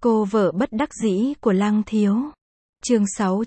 Cô vợ bất đắc dĩ của Lăng Thiếu. Chương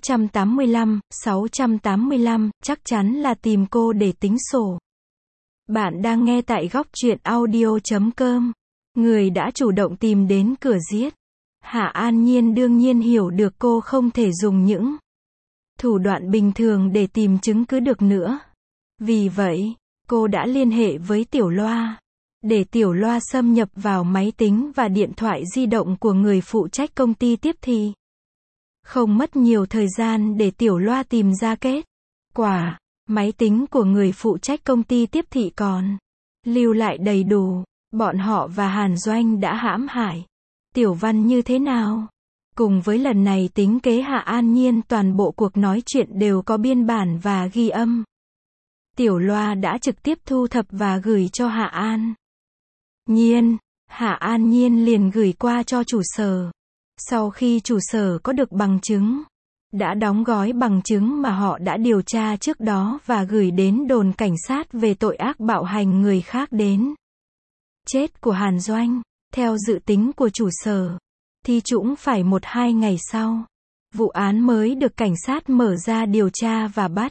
685, chắc chắn là tìm cô để tính sổ. Bạn đang nghe tại góc truyện audio.com. Người đã chủ động tìm đến cửa giết. Hạ An Nhiên đương nhiên hiểu được cô không thể dùng những thủ đoạn bình thường để tìm chứng cứ được nữa. Vì vậy, cô đã liên hệ với Tiểu Loa, để Tiểu Loa xâm nhập vào máy tính và điện thoại di động của người phụ trách công ty tiếp thị. Không mất nhiều thời gian để Tiểu Loa tìm ra kết quả, máy tính của người phụ trách công ty tiếp thị còn lưu lại đầy đủ, bọn họ và Hàn Doanh đã hãm hại Tiểu Văn như thế nào. Cùng với lần này tính kế Hạ An Nhiên, toàn bộ cuộc nói chuyện đều có biên bản và ghi âm. Tiểu Loa đã trực tiếp thu thập và gửi cho Hạ An Nhiên. Hạ An Nhiên liền gửi qua cho chủ sở. Sau khi chủ sở có được bằng chứng, đã đóng gói bằng chứng mà họ đã điều tra trước đó và gửi đến đồn cảnh sát về tội ác bạo hành người khác đến chết của Hàn Doanh. Theo dự tính của chủ sở, thì cũng phải 1-2 ngày sau, vụ án mới được cảnh sát mở ra điều tra và bắt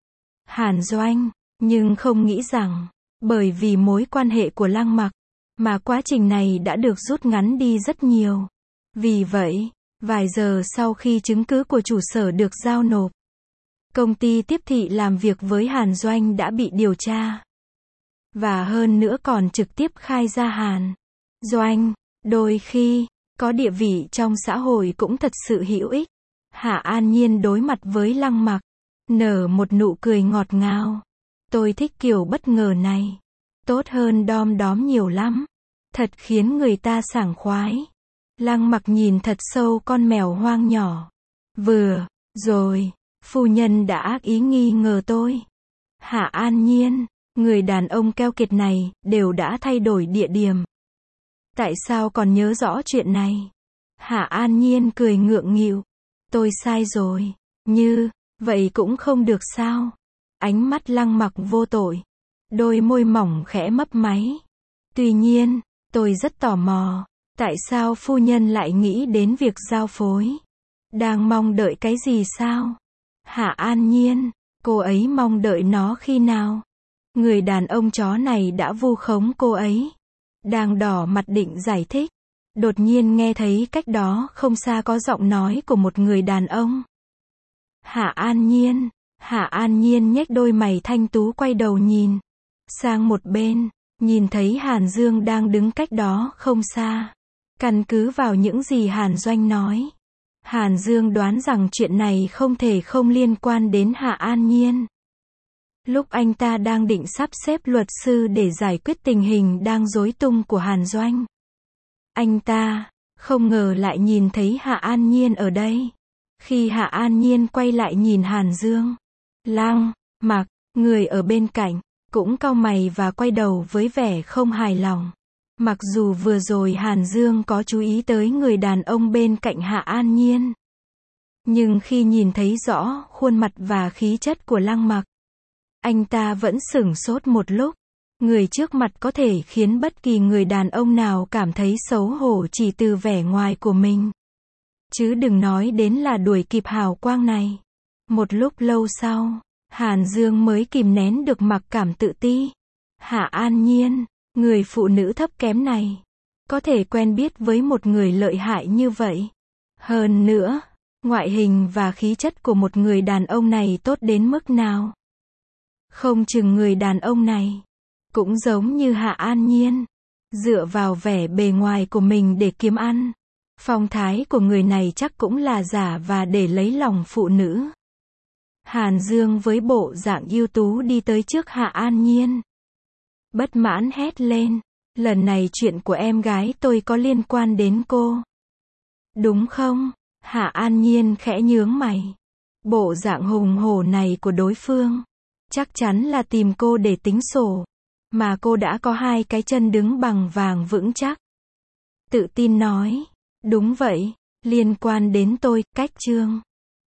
Hàn Doanh. Nhưng không nghĩ rằng, bởi vì mối quan hệ của Lăng Mặc, mà quá trình này đã được rút ngắn đi rất nhiều. Vì vậy, vài giờ sau khi chứng cứ của chủ sở được giao nộp, công ty tiếp thị làm việc với Hàn Doanh đã bị điều tra. Và hơn nữa còn trực tiếp khai ra Hàn Doanh, đôi khi, có địa vị trong xã hội cũng thật sự hữu ích. Hạ An Nhiên đối mặt với Lăng Mặc, nở một nụ cười ngọt ngào. Tôi thích kiểu bất ngờ này. Tốt hơn đom đóm nhiều lắm. Thật khiến người ta sảng khoái. Lăng Mặc nhìn thật sâu con mèo hoang nhỏ. Vừa rồi, phu nhân đã ác ý nghi ngờ tôi. Hạ An Nhiên, người đàn ông keo kiệt này, đều đã thay đổi địa điểm. Tại sao còn nhớ rõ chuyện này? Hạ An Nhiên cười ngượng nghịu. Tôi sai rồi. Như vậy cũng không được sao? Ánh mắt Lăng Mặc vô tội. Đôi môi mỏng khẽ mấp máy. Tuy nhiên, tôi rất tò mò. Tại sao phu nhân lại nghĩ đến việc giao phối? Đang mong đợi cái gì sao? Hạ An Nhiên, cô ấy mong đợi nó khi nào? Người đàn ông chó này đã vu khống cô ấy. Đang đỏ mặt định giải thích. Đột nhiên nghe thấy cách đó không xa có giọng nói của một người đàn ông. Hạ An Nhiên. Hạ An Nhiên nhếch đôi mày thanh tú quay đầu nhìn sang một bên, nhìn thấy Hàn Dương đang đứng cách đó không xa. Căn cứ vào những gì Hàn Doanh nói, Hàn Dương đoán rằng chuyện này không thể không liên quan đến Hạ An Nhiên. Lúc anh ta đang định sắp xếp luật sư để giải quyết tình hình đang rối tung của Hàn Doanh, anh ta không ngờ lại nhìn thấy Hạ An Nhiên ở đây. Khi Hạ An Nhiên quay lại nhìn Hàn Dương, Lăng Mặc, người ở bên cạnh, cũng cau mày và quay đầu với vẻ không hài lòng. Mặc dù vừa rồi Hàn Dương có chú ý tới người đàn ông bên cạnh Hạ An Nhiên, nhưng khi nhìn thấy rõ khuôn mặt và khí chất của Lăng Mặc, anh ta vẫn sửng sốt một lúc. Người trước mặt có thể khiến bất kỳ người đàn ông nào cảm thấy xấu hổ chỉ từ vẻ ngoài của mình. Chứ đừng nói đến là đuổi kịp hào quang này. Một lúc lâu sau, Hàn Dương mới kìm nén được mặc cảm tự ti. Hạ An Nhiên, người phụ nữ thấp kém này, có thể quen biết với một người lợi hại như vậy. Hơn nữa, ngoại hình và khí chất của một người đàn ông này tốt đến mức nào. Không chừng người đàn ông này cũng giống như Hạ An Nhiên, dựa vào vẻ bề ngoài của mình để kiếm ăn. Phong thái của người này chắc cũng là giả và để lấy lòng phụ nữ. Hàn Dương với bộ dạng ưu tú đi tới trước Hạ An Nhiên. Bất mãn hét lên. Lần này chuyện của em gái tôi có liên quan đến cô. Đúng không? Hạ An Nhiên khẽ nhướng mày. Bộ dạng hùng hổ này của đối phương, chắc chắn là tìm cô để tính sổ. Mà cô đã có 2 cái chân đứng bằng vàng vững chắc. Tự tin nói. Đúng vậy, liên quan đến tôi, cách chương